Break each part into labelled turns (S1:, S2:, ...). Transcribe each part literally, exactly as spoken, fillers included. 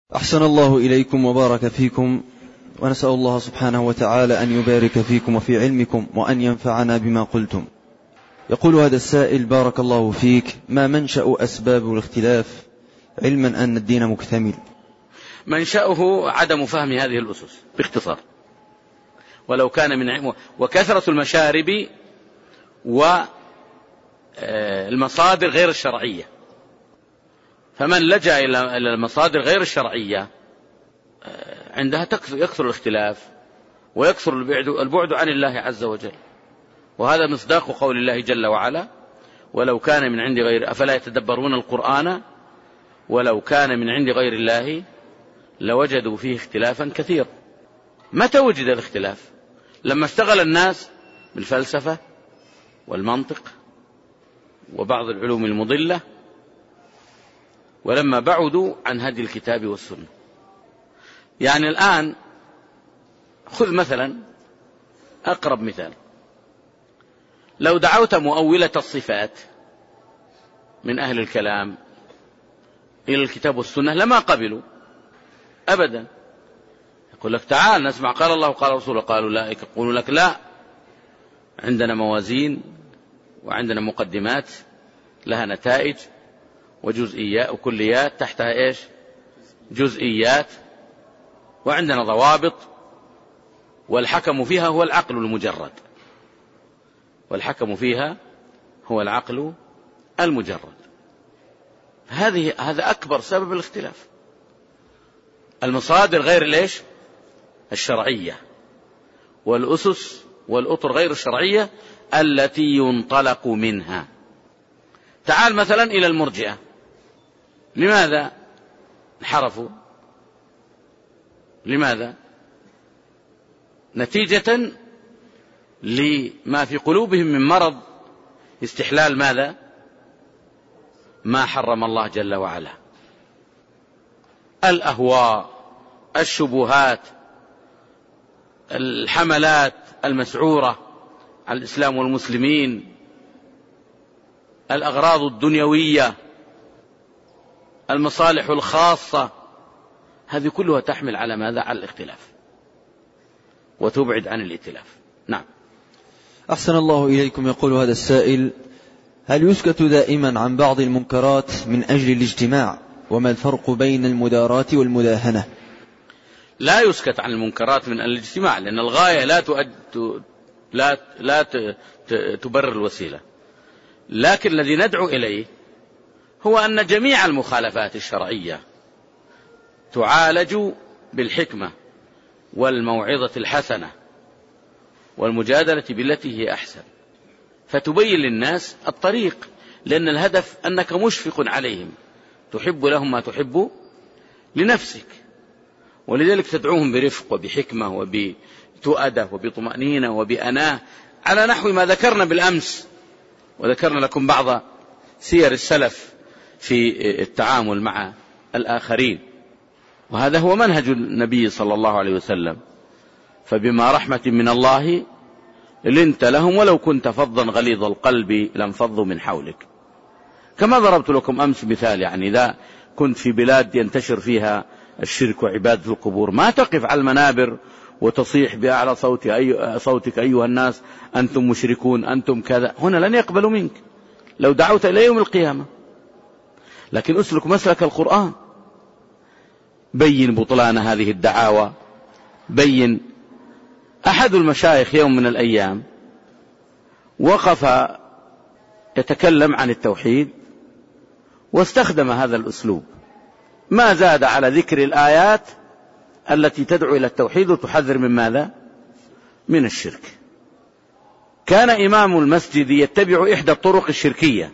S1: أحسن الله إليكم وبارك فيكم، ونسأل الله سبحانه وتعالى أن يبارك فيكم وفي علمكم وأن ينفعنا بما قلتم. يقول هذا السائل: بارك الله فيك، ما منشأ أسباب الاختلاف علما أن الدين مكتمل؟
S2: منشأه عدم فهم هذه الأسس باختصار، ولو كان من وكثرة المشارب والمصادر غير الشرعية. فمن لجأ إلى المصادر غير الشرعية عندها يكثر الاختلاف ويكثر البعد عن الله عز وجل. وهذا مصداق قول الله جل وعلا: ولو كان من عند غير أفلا يتدبرون القرآن ولو كان من عند غير الله لوجدوا فيه اختلافا كثيرا. متى وجد الاختلاف؟ لما اشتغل الناس بالفلسفة والمنطق وبعض العلوم المضلة، ولما بعدوا عن هدي الكتاب والسنة. يعني الآن خذ مثلا أقرب مثال: لو دعوت مؤولة الصفات من أهل الكلام إلى الكتاب والسنة لما قبلوا أبدا. يقول لك تعال نسمع قال الله وقال رسوله، قالوا لا، يقولوا لك لا، عندنا موازين وعندنا مقدمات لها نتائج وجزئيات وكليات تحتها إيش؟ جزئيات، وعندنا ضوابط، والحكم فيها هو العقل المجرد، والحكم فيها هو العقل المجرد. هذه هذا أكبر سبب الاختلاف، المصادر غير ليش الشرعية، والأسس والأطر غير الشرعية التي ينطلق منها. تعال مثلا إلى المرجئة، لماذا انحرفوا؟ لماذا؟ نتيجة لما في قلوبهم من مرض استحلال ماذا؟ ما حرم الله جل وعلا، الأهواء، الشبهات، الحملات المسعورة على الإسلام والمسلمين، الأغراض الدنيوية، المصالح الخاصة، هذه كلها تحمل على ماذا؟ على الاختلاف، وتبعد عن الائتلاف. نعم.
S1: أحسن الله إليكم. يقول هذا السائل: هل يسكت دائما عن بعض المنكرات من أجل الاجتماع؟ وما الفرق بين المداراة والمداهنة؟
S2: لا يسكت عن المنكرات من أجل الاجتماع، لأن الغاية لا تؤد... لا لا تبرر الوسيلة. لكن الذي ندعو إليه هو أن جميع المخالفات الشرعية تعالج بالحكمة والموعظة الحسنة والمجادلة بالتي هي أحسن، فتبين للناس الطريق، لأن الهدف أنك مشفق عليهم، تحب لهم ما تحب لنفسك، ولذلك تدعوهم برفق وبحكمة وبتؤدة وبطمأنينة وبأناه، على نحو ما ذكرنا بالأمس، وذكرنا لكم بعض سير السلف في التعامل مع الآخرين. وهذا هو منهج النبي صلى الله عليه وسلم: فبما رحمة من الله لنت لهم ولو كنت فظا غليظ القلب لانفضوا من حولك. كما ضربت لكم أمس مثال، يعني إذا كنت في بلاد ينتشر فيها الشرك وعبادة القبور، ما تقف على المنابر وتصيح بأعلى صوت أي صوتك أيها الناس أنتم مشركون أنتم كذا، هنا لن يقبلوا منك لو دعوت إلى يوم القيامة. لكن أسلك مسلك القرآن، بين بطلان هذه الدعاوى. بين أحد المشايخ يوم من الأيام وقف يتكلم عن التوحيد واستخدم هذا الأسلوب، ما زاد على ذكر الآيات التي تدعو إلى التوحيد وتحذر من ماذا؟ من الشرك. كان إمام المسجد يتبع إحدى الطرق الشركية،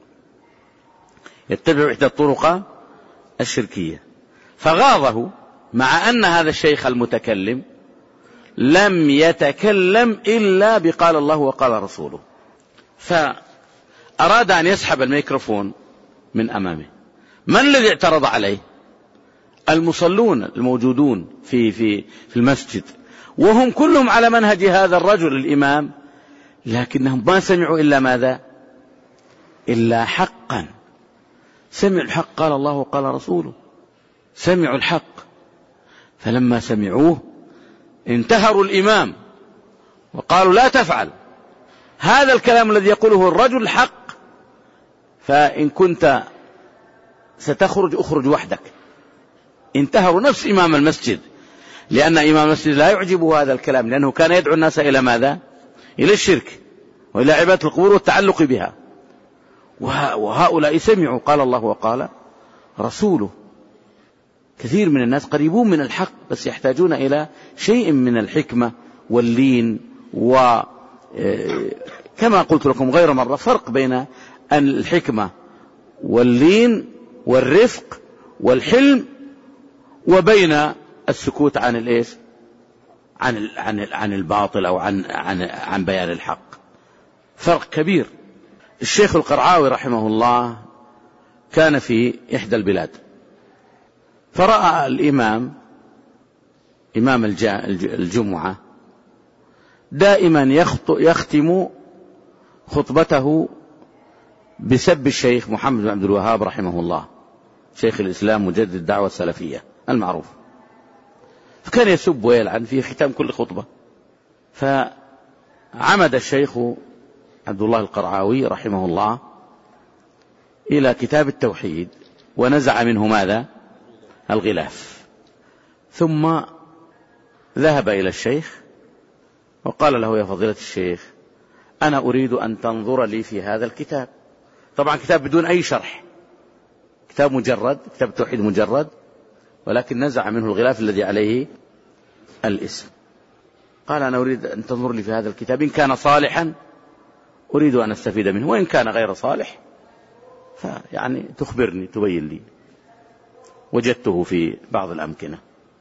S2: يتبع إحدى الطرق الشركية، فغاضه، مع أن هذا الشيخ المتكلم لم يتكلم إلا بقال الله وقال رسوله، فأراد أن يسحب الميكروفون من أمامه. من الذي اعترض عليه؟ المصلون الموجودون في في في المسجد، وهم كلهم على منهج هذا الرجل الإمام، لكنهم ما سمعوا إلا ماذا؟ إلا حقا. سمع الحق قال الله وقال رسوله. سمعوا الحق، فلما سمعوه انتهروا الإمام وقالوا لا تفعل هذا الكلام الذي يقوله الرجل حق، فإن كنت ستخرج أخرج وحدك. انتهروا نفس إمام المسجد، لأن إمام المسجد لا يعجبه هذا الكلام، لأنه كان يدعو الناس إلى ماذا؟ إلى الشرك وإلى عبادة القبور والتعلق بها. وهؤلاء سمعوا قال الله وقال رسوله. كثير من الناس قريبون من الحق بس يحتاجون إلى شيء من الحكمة واللين، وكما قلت لكم غير مرة فرق بين الحكمة واللين والرفق والحلم وبين السكوت عن الإيش؟ عن عن عن الباطل أو عن عن عن بيان الحق. فرق كبير. الشيخ القرعاوي رحمه الله كان في إحدى البلاد، فرأى الإمام إمام الجمعة دائما يختم خطبته بسب الشيخ محمد بن عبد الوهاب رحمه الله، شيخ الإسلام مجدد الدعوة السلفية المعروف، فكان يسب ويلعن في ختام كل خطبة. فعمد الشيخ عبد الله القرعاوي رحمه الله إلى كتاب التوحيد ونزع منه ماذا؟ الغلاف، ثم ذهب إلى الشيخ وقال له يا فضيلة الشيخ أنا أريد أن تنظر لي في هذا الكتاب. طبعا كتاب بدون أي شرح، كتاب مجرد، كتاب التوحيد مجرد، ولكن نزع منه الغلاف الذي عليه الاسم. قال أنا أريد أن تنظر لي في هذا الكتاب، إن كان صالحا أريد أن أستفيد منه، وإن كان غير صالح فيعني تخبرني تبين لي. وجدته في بعض الأمكنة،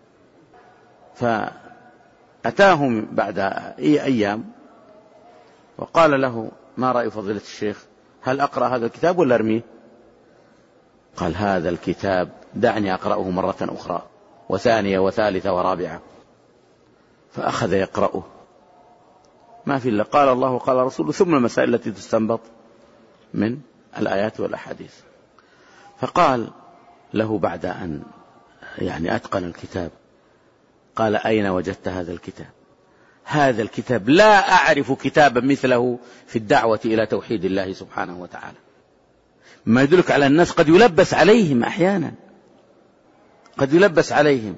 S2: فأتاهم بعد أي أيام وقال له ما رأي فضيلة الشيخ، هل أقرأ هذا الكتاب ولا أرميه؟ قال هذا الكتاب دعني أقرأه مرة أخرى وثانية وثالثة ورابعة. فأخذ يقرأه ما في إلا قال الله وقال رسوله ثم المسائل التي تستنبط من الآيات والأحاديث. فقال له بعد أن يعني أتقن الكتاب قال أين وجدت هذا الكتاب؟ هذا الكتاب لا أعرف كتابا مثله في الدعوة إلى توحيد الله سبحانه وتعالى. ما يدلك على الناس قد يلبس عليهم أحيانا، قد يلبس عليهم.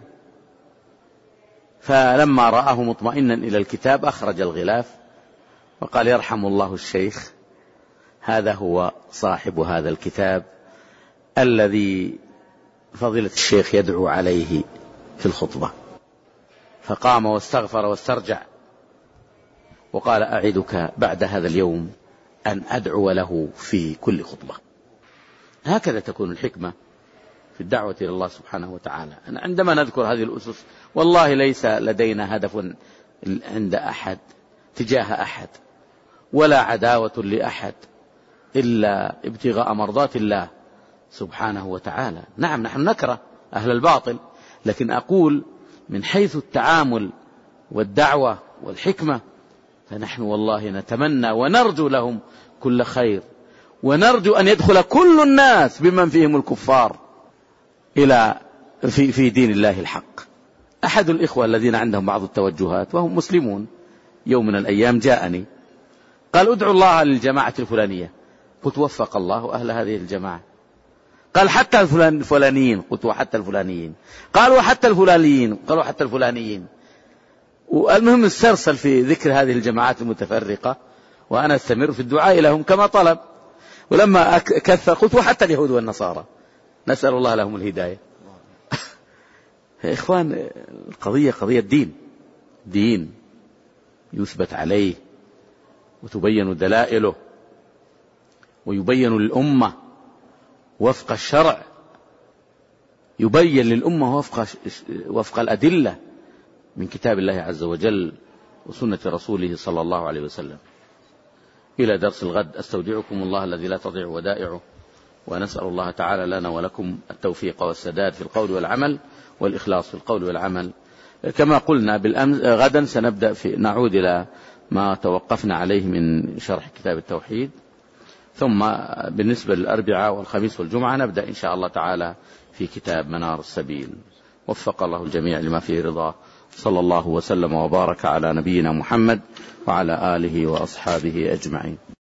S2: فلما رآه مطمئنا إلى الكتاب أخرج الغلاف وقال يرحم الله الشيخ، هذا هو صاحب هذا الكتاب الذي فضيلة الشيخ يدعو عليه في الخطبة. فقام واستغفر واسترجع وقال أعدك بعد هذا اليوم أن أدعو له في كل خطبة. هكذا تكون الحكمة في الدعوة إلى الله سبحانه وتعالى. عندما نذكر هذه الأسس والله ليس لدينا هدف عند أحد تجاه أحد ولا عداوة لأحد إلا ابتغاء مرضات الله سبحانه وتعالى. نعم نحن نكره أهل الباطل، لكن أقول من حيث التعامل والدعوة والحكمة فنحن والله نتمنى ونرجو لهم كل خير، ونرجو أن يدخل كل الناس بمن فيهم الكفار إلى في, في دين الله الحق. أحد الإخوة الذين عندهم بعض التوجهات وهم مسلمون يوم من الأيام جاءني قال ادعوا الله للجماعة الفلانية. قلت وفق الله أهل هذه الجماعة. قال حتى الفلانيين. قلت وحتى الفلانيين. قال وحتى الفلانيين. قالوا حتى الفلانيين. والمهم استرسل في ذكر هذه الجماعات المتفرقة وأنا استمر في الدعاء لهم كما طلب. ولما كثر قلت وحتى اليهود والنصارى نسأل الله لهم الهداية. يا إخوان القضية قضية دين، دين يثبت عليه وتبين دلائله ويبين للأمة وفق الشرع، يبين للأمة وفق, وفق الأدلة من كتاب الله عز وجل وسنة رسوله صلى الله عليه وسلم. إلى درس الغد أستودعكم الله الذي لا تضيع ودائعه، ونسأل الله تعالى لنا ولكم التوفيق والسداد في القول والعمل والإخلاص في القول والعمل. كما قلنا بالأمس غدا سنبدأ في نعود إلى ما توقفنا عليه من شرح كتاب التوحيد، ثم بالنسبة للأربعاء والخميس والجمعة نبدأ إن شاء الله تعالى في كتاب منار السبيل. وفق الله الجميع لما فيه رضاه. صلى الله وسلم وبارك على نبينا محمد وعلى آله وأصحابه أجمعين.